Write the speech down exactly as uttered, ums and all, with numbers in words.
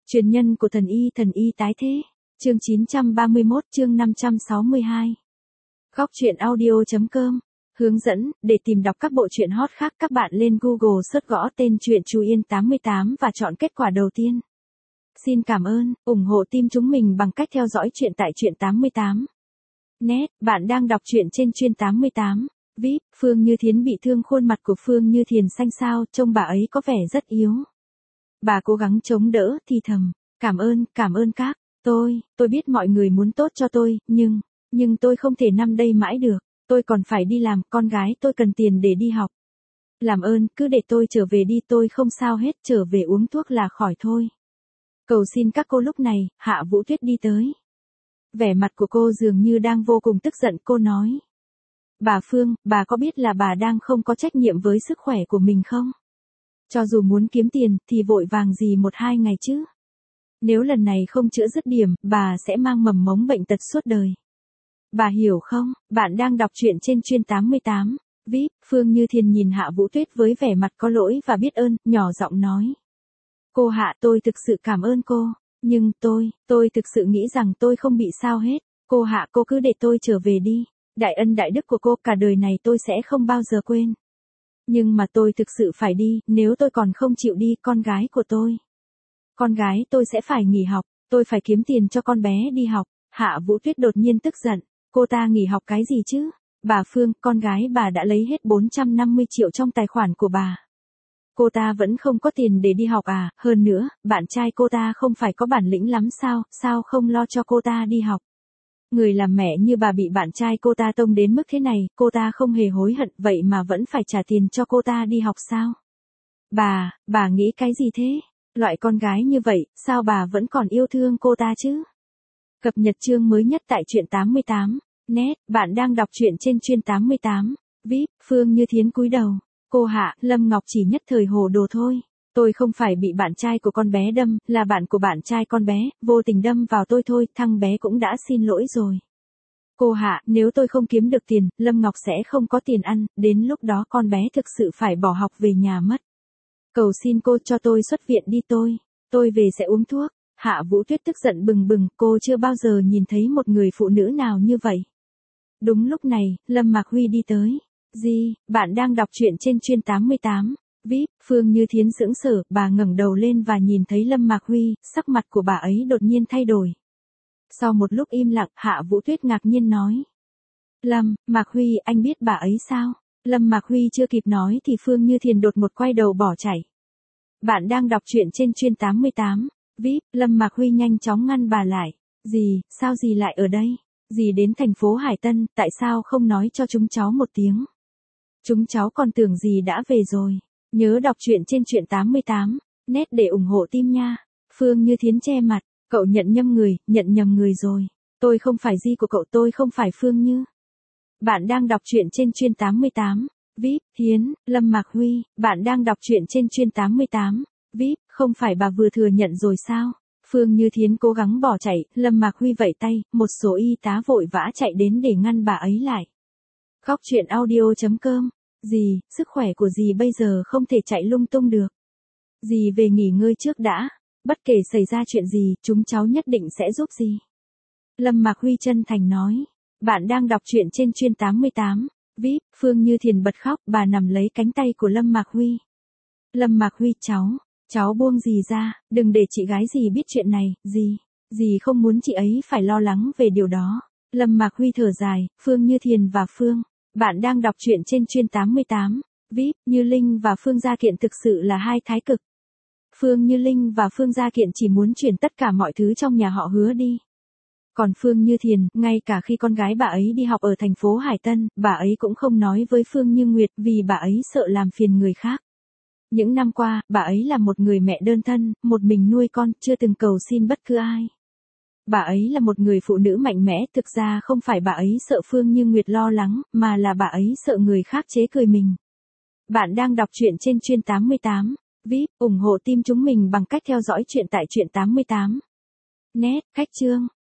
Truyền nhân của thần y, thần y tái thế. Chương chín trăm ba mươi mốt, chương năm trăm sáu mươi hai. Góc truyện audio.com. Hướng dẫn, để tìm đọc các bộ truyện hot khác các bạn lên Google search gõ tên truyện Chu Yên tám mươi tám và chọn kết quả đầu tiên. Xin cảm ơn, ủng hộ team chúng mình bằng cách theo dõi truyện tại truyện tám mươi tám. Net, bạn đang đọc truyện trên truyện tám mươi tám. vê i pê, Phương Như Thiến bị thương, khuôn mặt của Phương Như Thiền xanh xao, trông bà ấy có vẻ rất yếu. Bà cố gắng chống đỡ, thì thầm, cảm ơn, cảm ơn các, tôi, tôi biết mọi người muốn tốt cho tôi, nhưng, nhưng tôi không thể nằm đây mãi được, tôi còn phải đi làm, con gái tôi cần tiền để đi học. Làm ơn, cứ để tôi trở về đi, tôi không sao hết, trở về uống thuốc là khỏi thôi. Cầu xin các cô. Lúc này, Hạ Vũ Tuyết đi tới. Vẻ mặt của cô dường như đang vô cùng tức giận, cô nói. Bà Phương, bà có biết là bà đang không có trách nhiệm với sức khỏe của mình không? Cho dù muốn kiếm tiền, thì vội vàng gì một hai ngày chứ? Nếu lần này không chữa dứt điểm, bà sẽ mang mầm mống bệnh tật suốt đời. Bà hiểu không? Bạn đang đọc truyện trên truyện tám mươi tám. vê i pê, Phương Như Thiền nhìn Hạ Vũ Tuyết với vẻ mặt có lỗi và biết ơn, nhỏ giọng nói. Cô Hạ, tôi thực sự cảm ơn cô. Nhưng tôi, tôi thực sự nghĩ rằng tôi không bị sao hết. Cô Hạ, cô cứ để tôi trở về đi. Đại ân đại đức của cô cả đời này tôi sẽ không bao giờ quên. Nhưng mà tôi thực sự phải đi, nếu tôi còn không chịu đi, con gái của tôi. Con gái tôi sẽ phải nghỉ học, tôi phải kiếm tiền cho con bé đi học. Hạ Vũ Tuyết đột nhiên tức giận, cô ta nghỉ học cái gì chứ? Bà Phương, con gái bà đã lấy hết bốn trăm năm mươi triệu trong tài khoản của bà. Cô ta vẫn không có tiền để đi học à, hơn nữa, bạn trai cô ta không phải có bản lĩnh lắm sao, sao không lo cho cô ta đi học? Người làm mẹ như bà bị bạn trai cô ta tông đến mức thế này, cô ta không hề hối hận, vậy mà vẫn phải trả tiền cho cô ta đi học sao? Bà, bà nghĩ cái gì thế? Loại con gái như vậy, sao bà vẫn còn yêu thương cô ta chứ? Cập nhật chương mới nhất tại truyện tám mươi tám. Net, bạn đang đọc truyện trên truyện tám mươi tám. vê i pê, Phương Như Thiến cúi đầu. Cô Hạ, Lâm Ngọc chỉ nhất thời hồ đồ thôi. Tôi không phải bị bạn trai của con bé đâm, là bạn của bạn trai con bé, vô tình đâm vào tôi thôi, thằng bé cũng đã xin lỗi rồi. Cô Hạ, nếu tôi không kiếm được tiền, Lâm Ngọc sẽ không có tiền ăn, đến lúc đó con bé thực sự phải bỏ học về nhà mất. Cầu xin cô cho tôi xuất viện đi, tôi, tôi về sẽ uống thuốc. Hạ Vũ Tuyết tức giận bừng bừng, cô chưa bao giờ nhìn thấy một người phụ nữ nào như vậy. Đúng lúc này, Lâm Mạc Huy đi tới. Gì, bạn đang đọc truyện trên truyện tám mươi tám. vê i pê, Phương Như Thiến sững sờ, bà ngẩng đầu lên và nhìn thấy Lâm Mạc Huy, sắc mặt của bà ấy đột nhiên thay đổi. Sau một lúc im lặng, Hạ Vũ Tuyết ngạc nhiên nói. Lâm, Mạc Huy, anh biết bà ấy sao? Lâm Mạc Huy chưa kịp nói thì Phương Như Thiền đột ngột quay đầu bỏ chạy. Bạn đang đọc truyện trên truyện tám mươi tám. vê i pê, Lâm Mạc Huy nhanh chóng ngăn bà lại. Dì, sao dì lại ở đây? Dì đến thành phố Hải Tân, tại sao không nói cho chúng cháu một tiếng? Chúng cháu còn tưởng dì đã về rồi. Nhớ đọc truyện trên truyện tám mươi tám. Net để ủng hộ team nha. Phương Như Thiến che mặt, cậu nhận nhầm người, nhận nhầm người rồi. Tôi không phải dì của cậu, tôi không phải Phương Như. Bạn đang đọc truyện trên truyện tám mươi tám. vê i pê, Thiến, Lâm Mạc Huy, bạn đang đọc truyện trên truyện tám mươi tám. vê i pê, không phải bà vừa thừa nhận rồi sao? Phương Như Thiến cố gắng bỏ chạy, Lâm Mạc Huy vẫy tay, một số y tá vội vã chạy đến để ngăn bà ấy lại. Góc truyện audio.com. Dì, sức khỏe của dì bây giờ không thể chạy lung tung được. Dì về nghỉ ngơi trước đã. Bất kể xảy ra chuyện gì, chúng cháu nhất định sẽ giúp dì. Lâm Mạc Huy chân thành nói. Bạn đang đọc truyện trên truyện tám mươi tám. vê i pê, Phương Như Thiền bật khóc, bà nằm lấy cánh tay của Lâm Mạc Huy. Lâm Mạc Huy, cháu, cháu buông dì ra, đừng để chị gái dì biết chuyện này, dì, dì không muốn chị ấy phải lo lắng về điều đó. Lâm Mạc Huy thở dài, Phương Như Thiền và Phương. Bạn đang đọc truyện trên truyện tám mươi tám. vê i pê, Như Linh và Phương Gia Kiện thực sự là hai thái cực. Phương Như Linh và Phương Gia Kiện chỉ muốn chuyển tất cả mọi thứ trong nhà họ Hứa đi. Còn Phương Như Thiền, ngay cả khi con gái bà ấy đi học ở thành phố Hải Tân, bà ấy cũng không nói với Phương Như Nguyệt vì bà ấy sợ làm phiền người khác. Những năm qua, bà ấy là một người mẹ đơn thân, một mình nuôi con, chưa từng cầu xin bất cứ ai. Bà ấy là một người phụ nữ mạnh mẽ, thực ra không phải bà ấy sợ Phương Như Nguyệt lo lắng, mà là bà ấy sợ người khác chế cười mình. Bạn đang đọc truyện trên truyện tám mươi tám. vê i pê, ủng hộ team chúng mình bằng cách theo dõi truyện tại truyện tám mươi tám. Net, cách chương.